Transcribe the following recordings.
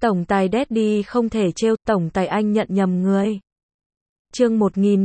Tổng tài Daddy không thể trêu, tổng tài anh nhận nhầm người. Chương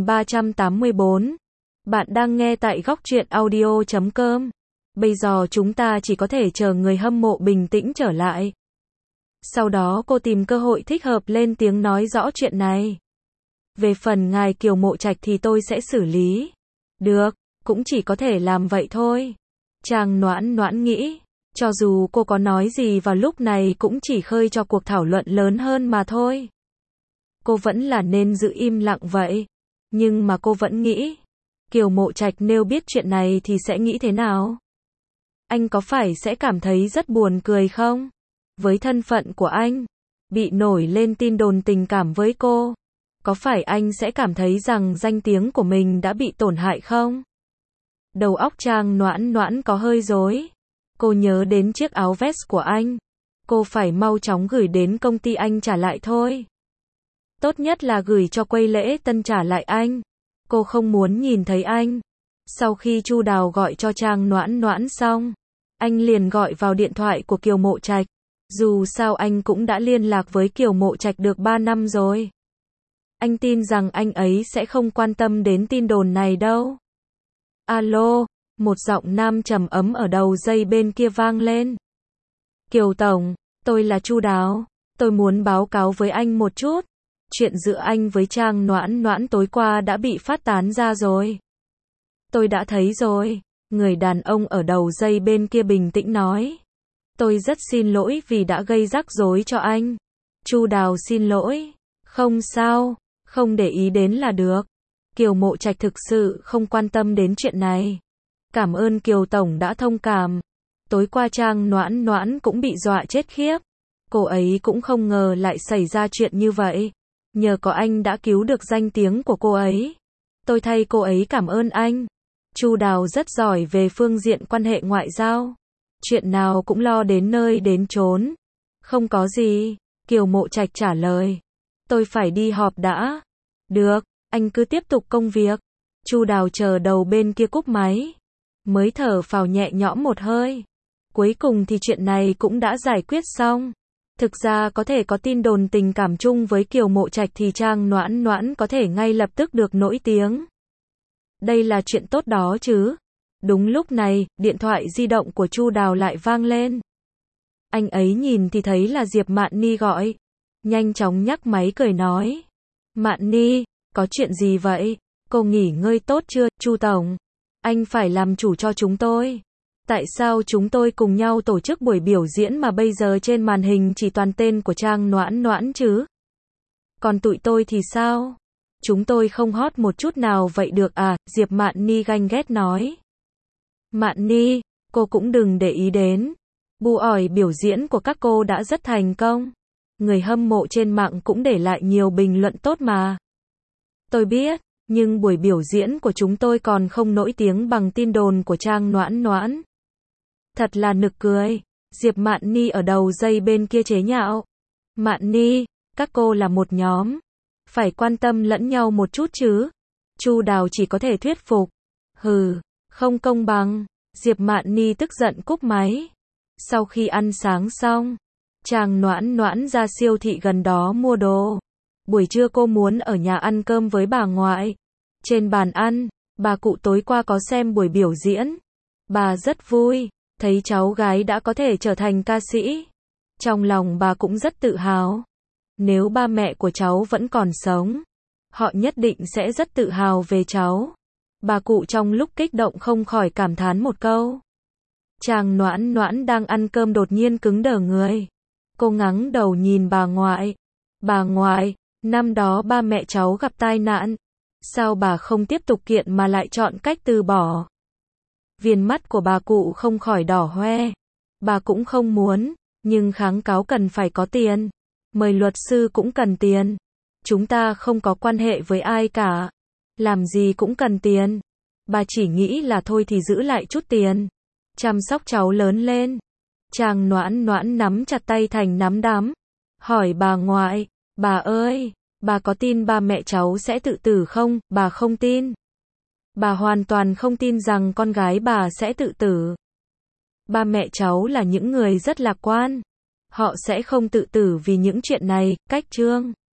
1384. Bạn đang nghe tại góc truyện audio.com. Bây giờ chúng ta chỉ có thể chờ người hâm mộ bình tĩnh trở lại. Sau đó cô tìm cơ hội thích hợp lên tiếng nói rõ chuyện này. Về phần ngài Kiều Mộ Trạch thì tôi sẽ xử lý. Được, cũng chỉ có thể làm vậy thôi. Trang Noãn Noãn nghĩ, cho dù cô có nói gì vào lúc này cũng chỉ khơi cho cuộc thảo luận lớn hơn mà thôi. Cô vẫn là nên giữ im lặng vậy. Nhưng mà cô vẫn nghĩ, Kiều Mộ Trạch nếu biết chuyện này thì sẽ nghĩ thế nào? Anh có phải sẽ cảm thấy rất buồn cười không? Với thân phận của anh, bị nổi lên tin đồn tình cảm với cô, có phải anh sẽ cảm thấy rằng danh tiếng của mình đã bị tổn hại không? Đầu óc Trang Noãn Noãn có hơi rối. Cô nhớ đến chiếc áo vest của anh. Cô phải mau chóng gửi đến công ty anh trả lại thôi. Tốt nhất là gửi cho quầy lễ tân trả lại anh. Cô không muốn nhìn thấy anh. Sau khi Chu Đào gọi cho Trang Noãn Noãn xong, anh liền gọi vào điện thoại của Kiều Mộ Trạch. Dù sao anh cũng đã liên lạc với Kiều Mộ Trạch được 3 năm rồi. Anh tin rằng anh ấy sẽ không quan tâm đến tin đồn này đâu. Alo, một giọng nam trầm ấm ở đầu dây bên kia vang lên. Kiều Tổng, tôi là Chu Đào. Tôi muốn báo cáo với anh một chút. Chuyện giữa anh với Trang Noãn Noãn tối qua đã bị phát tán ra rồi. Tôi đã thấy rồi. Người đàn ông ở đầu dây bên kia bình tĩnh nói. Tôi rất xin lỗi vì đã gây rắc rối cho anh. Chu Đào xin lỗi. Không sao, không để ý đến là được. Kiều Mộ Trạch thực sự không quan tâm đến chuyện này. Cảm ơn Kiều Tổng đã thông cảm. Tối qua Trang Noãn Noãn cũng bị dọa chết khiếp. Cô ấy cũng không ngờ lại xảy ra chuyện như vậy. Nhờ có anh đã cứu được danh tiếng của cô ấy. Tôi thay cô ấy cảm ơn anh. Chu Đào rất giỏi về phương diện quan hệ ngoại giao. Chuyện nào cũng lo đến nơi đến chốn. Không có gì. Kiều Mộ Trạch trả lời. Tôi phải đi họp đã. Được, anh cứ tiếp tục công việc. Chu Đào chờ đầu bên kia cúp máy. Mới thở phào nhẹ nhõm một hơi. Cuối cùng thì chuyện này cũng đã giải quyết xong. Thực ra có thể có tin đồn tình cảm chung với Kiều Mộ Trạch thì Trang Noãn Noãn có thể ngay lập tức được nổi tiếng. Đây là chuyện tốt đó chứ. Đúng lúc này, điện thoại di động của Chu Đào lại vang lên. Anh ấy nhìn thì thấy là Diệp Mạn Ni gọi. Nhanh chóng nhắc máy cười nói. Mạn Ni, có chuyện gì vậy? Cô nghỉ ngơi tốt chưa, Chu Tổng? Anh phải làm chủ cho chúng tôi. Tại sao chúng tôi cùng nhau tổ chức buổi biểu diễn mà bây giờ trên màn hình chỉ toàn tên của Trang Noãn Noãn chứ? Còn tụi tôi thì sao? Chúng tôi không hot một chút nào vậy được à? Diệp Mạn Ni ganh ghét nói. Mạn Ni, cô cũng đừng để ý đến. Bu ỏi biểu diễn của các cô đã rất thành công. Người hâm mộ trên mạng cũng để lại nhiều bình luận tốt mà. Tôi biết, nhưng buổi biểu diễn của chúng tôi còn không nổi tiếng bằng tin đồn của Trang Noãn Noãn. Thật là nực cười. Diệp Mạn Ni ở đầu dây bên kia chế nhạo. Mạn Ni, các cô là một nhóm. Phải quan tâm lẫn nhau một chút chứ. Chu Đào chỉ có thể thuyết phục. Hừ, không công bằng. Diệp Mạn Ni tức giận cúp máy. Sau khi ăn sáng xong, Trang Noãn Noãn ra siêu thị gần đó mua đồ. Buổi trưa cô muốn ở nhà ăn cơm với bà ngoại. Trên bàn ăn, bà cụ tối qua có xem buổi biểu diễn. Bà rất vui, thấy cháu gái đã có thể trở thành ca sĩ. Trong lòng bà cũng rất tự hào. Nếu ba mẹ của cháu vẫn còn sống, họ nhất định sẽ rất tự hào về cháu. Bà cụ trong lúc kích động không khỏi cảm thán một câu. Trang Noãn Noãn đang ăn cơm đột nhiên cứng đờ người. Cô ngẩng đầu nhìn bà ngoại. Bà ngoại, năm đó ba mẹ cháu gặp tai nạn. Sao bà không tiếp tục kiện mà lại chọn cách từ bỏ? Viền mắt của bà cụ không khỏi đỏ hoe. Bà cũng không muốn, nhưng kháng cáo cần phải có tiền. Mời luật sư cũng cần tiền. Chúng ta không có quan hệ với ai cả. Làm gì cũng cần tiền. Bà chỉ nghĩ là thôi thì giữ lại chút tiền. Chăm sóc cháu lớn lên. Trang Noãn Noãn nắm chặt tay thành nắm đấm. Hỏi bà ngoại, bà ơi, bà có tin ba mẹ cháu sẽ tự tử không? Bà không tin. Bà hoàn toàn không tin rằng con gái bà sẽ tự tử. Ba mẹ cháu là những người rất lạc quan. Họ sẽ không tự tử vì những chuyện này, cách chương